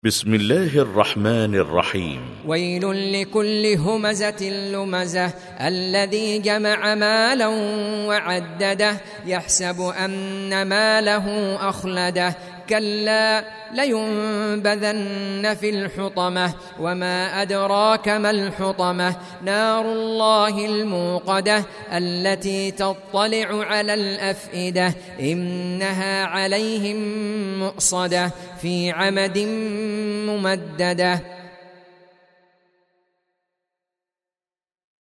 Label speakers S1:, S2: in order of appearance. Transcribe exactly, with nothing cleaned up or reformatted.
S1: بسم الله الرحمن الرحيم.
S2: ويل لكل همزة لمزة الذي جمع مالا وعدده يحسب أن ماله أخلده كلا لينبذن في الحطمة وما أدراك ما الحطمة نار الله الموقدة التي تطلع على الأفئدة إنها عليهم مؤصدة في عمد ممددة.